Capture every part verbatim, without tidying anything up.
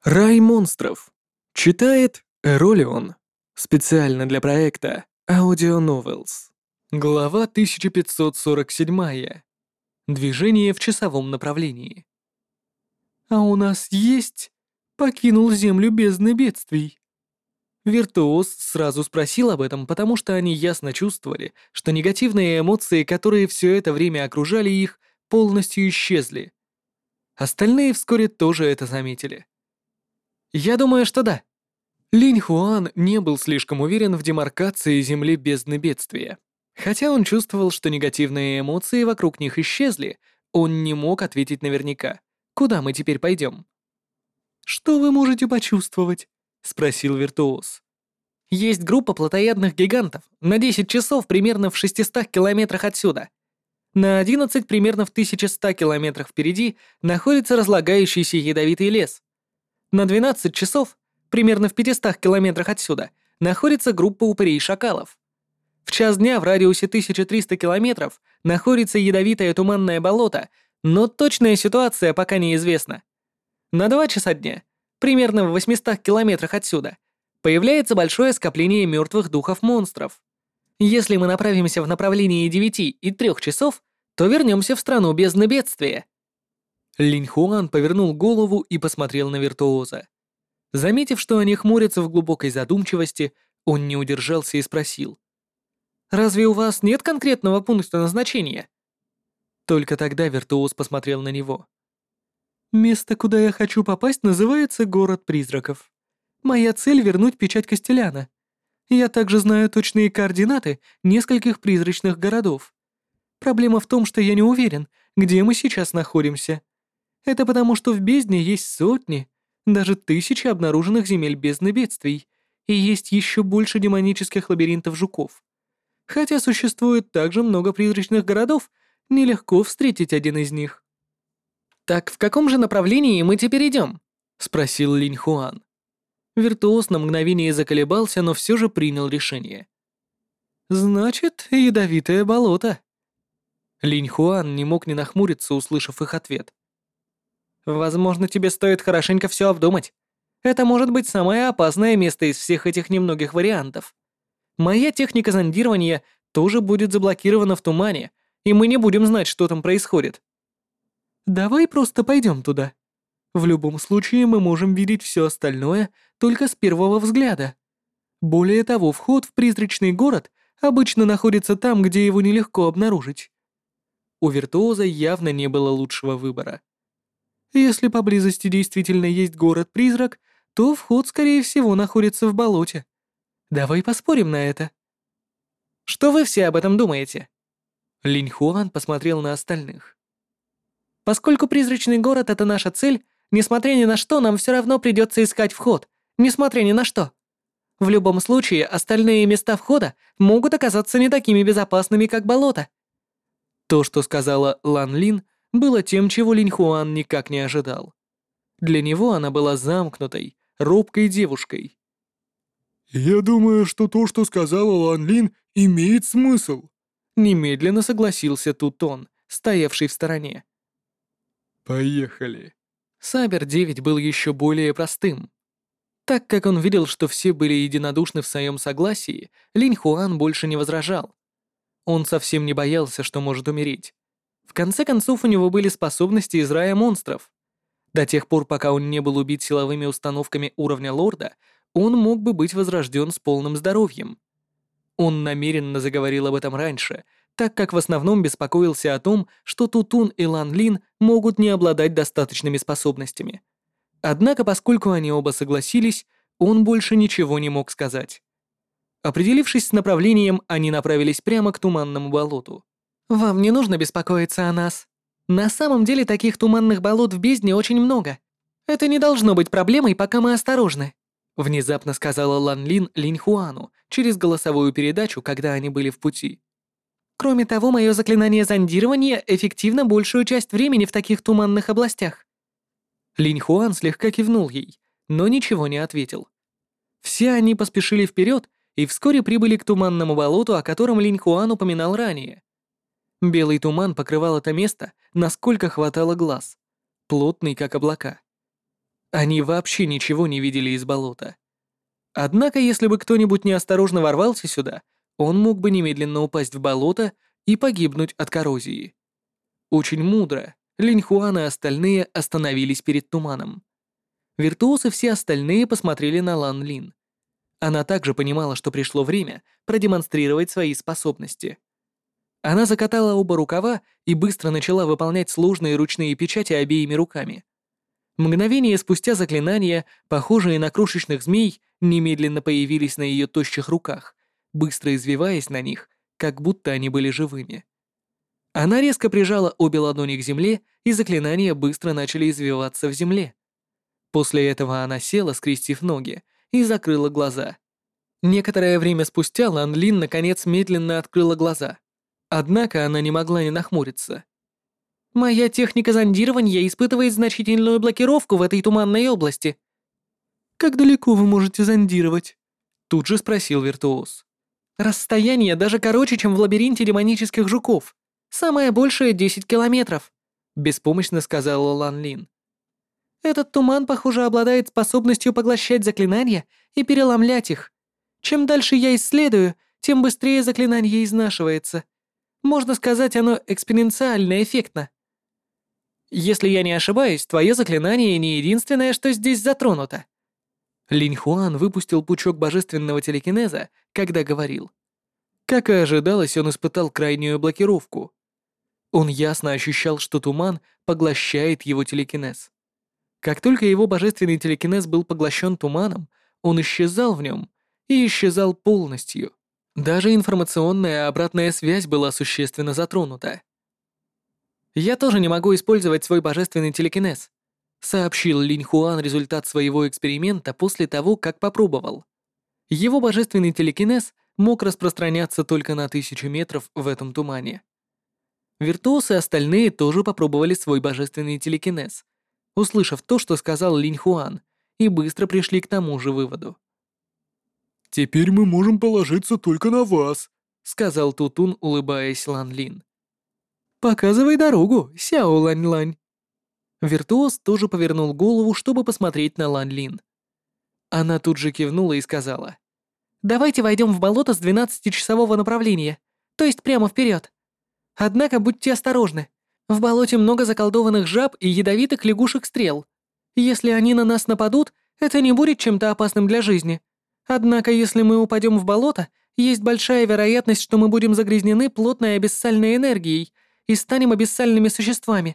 Рай монстров. Читает Эролион. Специально для проекта Audio Novels. Глава тысяча пятьсот сорок семь. Движение в часовом направлении. А у нас есть... Покинул Землю бездны бедствий. Виртуоз сразу спросил об этом, потому что они ясно чувствовали, что негативные эмоции, которые все это время окружали их, полностью исчезли. Остальные вскоре тоже это заметили. «Я думаю, что да». Линь Хуан не был слишком уверен в демаркации Земли бездны бедствия. Хотя он чувствовал, что негативные эмоции вокруг них исчезли, он не мог ответить наверняка. «Куда мы теперь пойдем?» «Что вы можете почувствовать?» — спросил Виртуоз. «Есть группа плотоядных гигантов на десять часов примерно в шестистах километрах отсюда. На одиннадцать примерно в тысяче ста километрах впереди находится разлагающийся ядовитый лес. На двенадцать часов, примерно в пятистах километрах отсюда, находится группа упырей-шакалов. В час дня в радиусе тысяча триста километров находится ядовитое туманное болото, но точная ситуация пока неизвестна. На два часа дня, примерно в восьмистах километрах отсюда, появляется большое скопление мертвых духов-монстров. Если мы направимся в направлении девяти и трёх часов, то вернемся в страну бездны бедствия». Линь Хуан повернул голову и посмотрел на Виртуоза. Заметив, что они хмурятся в глубокой задумчивости, он не удержался и спросил. «Разве у вас нет конкретного пункта назначения?» Только тогда Виртуоз посмотрел на него. «Место, куда я хочу попасть, называется Город Призраков. Моя цель — вернуть печать Костеляна. Я также знаю точные координаты нескольких призрачных городов. Проблема в том, что я не уверен, где мы сейчас находимся. Это потому, что в бездне есть сотни, даже тысячи обнаруженных земель бездны бедствий, и есть еще больше демонических лабиринтов жуков. Хотя существует также много призрачных городов, нелегко встретить один из них». «Так в каком же направлении мы теперь идем?» — спросил Линь Хуан. Виртуоз на мгновение заколебался, но все же принял решение. «Значит, ядовитое болото». Линь Хуан не мог не нахмуриться, услышав их ответ. «Возможно, тебе стоит хорошенько все обдумать. Это может быть самое опасное место из всех этих немногих вариантов. Моя техника зондирования тоже будет заблокирована в тумане, и мы не будем знать, что там происходит». «Давай просто пойдем туда. В любом случае мы можем видеть все остальное только с первого взгляда. Более того, вход в призрачный город обычно находится там, где его нелегко обнаружить». У Виртуоза явно не было лучшего выбора. Если поблизости действительно есть город-призрак, то вход, скорее всего, находится в болоте. Давай поспорим на это. Что вы все об этом думаете? Линь Хуан посмотрел на остальных. Поскольку призрачный город — это наша цель, несмотря ни на что, нам все равно придется искать вход, несмотря ни на что. В любом случае, остальные места входа могут оказаться не такими безопасными, как болото. То, что сказала Лан Лин, было тем, чего Линь Хуан никак не ожидал. Для него она была замкнутой, робкой девушкой. «Я думаю, что то, что сказала Лан Лин, имеет смысл», — немедленно согласился Тутон, стоявший в стороне. «Поехали». Сабер девять был еще более простым. Так как он видел, что все были единодушны в своем согласии, Линь Хуан больше не возражал. Он совсем не боялся, что может умереть. В конце концов, у него были способности из рая монстров. До тех пор, пока он не был убит силовыми установками уровня лорда, он мог бы быть возрожден с полным здоровьем. Он намеренно заговорил об этом раньше, так как в основном беспокоился о том, что Тутун и Лан Лин могут не обладать достаточными способностями. Однако, поскольку они оба согласились, он больше ничего не мог сказать. Определившись с направлением, они направились прямо к туманному болоту. «Вам не нужно беспокоиться о нас. На самом деле таких туманных болот в бездне очень много. Это не должно быть проблемой, пока мы осторожны», — внезапно сказала Лан Лин Линь Хуану через голосовую передачу, когда они были в пути. «Кроме того, мое заклинание зондирования эффективно большую часть времени в таких туманных областях». Линь Хуан слегка кивнул ей, но ничего не ответил. Все они поспешили вперед и вскоре прибыли к туманному болоту, о котором Линь Хуан упоминал ранее. Белый туман покрывал это место, насколько хватало глаз, плотный, как облака. Они вообще ничего не видели из болота. Однако, если бы кто-нибудь неосторожно ворвался сюда, он мог бы немедленно упасть в болото и погибнуть от коррозии. Очень мудро Линь Хуан и остальные остановились перед туманом. Виртуоз и все остальные посмотрели на Лан Лин. Она также понимала, что пришло время продемонстрировать свои способности. Она закатала оба рукава и быстро начала выполнять сложные ручные печати обеими руками. Мгновение спустя заклинания, похожие на крошечных змей, немедленно появились на ее тощих руках, быстро извиваясь на них, как будто они были живыми. Она резко прижала обе ладони к земле, и заклинания быстро начали извиваться в земле. После этого она села, скрестив ноги, и закрыла глаза. Некоторое время спустя Лан Лин наконец медленно открыла глаза. Однако она не могла не нахмуриться. «Моя техника зондирования испытывает значительную блокировку в этой туманной области». «Как далеко вы можете зондировать?» Тут же спросил Виртуоз. «Расстояние даже короче, чем в лабиринте демонических жуков. Самое большее — десять километров», — беспомощно сказала Лан Лин. «Этот туман, похоже, обладает способностью поглощать заклинания и переломлять их. Чем дальше я исследую, тем быстрее заклинание изнашивается. Можно сказать, оно экспоненциально эффектно». «Если я не ошибаюсь, твое заклинание не единственное, что здесь затронуто». Линь Хуан выпустил пучок божественного телекинеза, когда говорил. Как и ожидалось, он испытал крайнюю блокировку. Он ясно ощущал, что туман поглощает его телекинез. Как только его божественный телекинез был поглощен туманом, он исчезал в нем и исчезал полностью. Даже информационная обратная связь была существенно затронута. «Я тоже не могу использовать свой божественный телекинез», сообщил Линь Хуан результат своего эксперимента после того, как попробовал. Его божественный телекинез мог распространяться только на тысячу метров в этом тумане. Виртуоз и остальные тоже попробовали свой божественный телекинез, услышав то, что сказал Линь Хуан, и быстро пришли к тому же выводу. «Теперь мы можем положиться только на вас», — сказал Тутун, улыбаясь Лан Лин. «Показывай дорогу, Сяо Лань-Лань». Виртуоз тоже повернул голову, чтобы посмотреть на Лан Лин. Она тут же кивнула и сказала. «Давайте войдем в болото с двенадцатичасового направления, то есть прямо вперед. Однако будьте осторожны. В болоте много заколдованных жаб и ядовитых лягушек-стрел. Если они на нас нападут, это не будет чем-то опасным для жизни. Однако если мы упадем в болото, есть большая вероятность, что мы будем загрязнены плотной абиссальной энергией и станем абиссальными существами».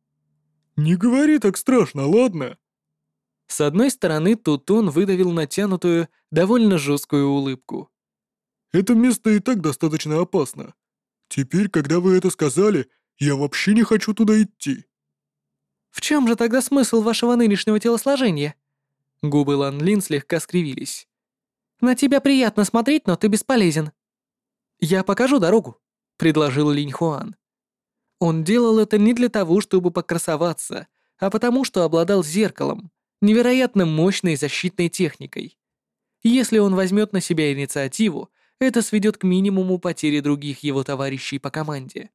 «Не говори так страшно, ладно?» С одной стороны, Тутун выдавил натянутую, довольно жесткую улыбку. «Это место и так достаточно опасно. Теперь, когда вы это сказали, я вообще не хочу туда идти». «В чем же тогда смысл вашего нынешнего телосложения?» Губы Лан Лин слегка скривились. «На тебя приятно смотреть, но ты бесполезен». «Я покажу дорогу», — предложил Линь Хуан. Он делал это не для того, чтобы покрасоваться, а потому что обладал зеркалом, невероятно мощной защитной техникой. Если он возьмет на себя инициативу, это сведет к минимуму потери других его товарищей по команде.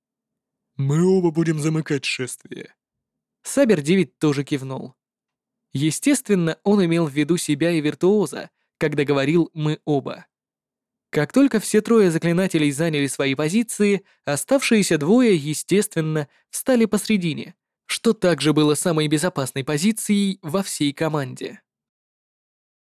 «Мы оба будем замыкать шествие». Сабер девять тоже кивнул. Естественно, он имел в виду себя и Виртуоза, когда говорил «мы оба». Как только все трое заклинателей заняли свои позиции, оставшиеся двое, естественно, встали посредине, что также было самой безопасной позицией во всей команде.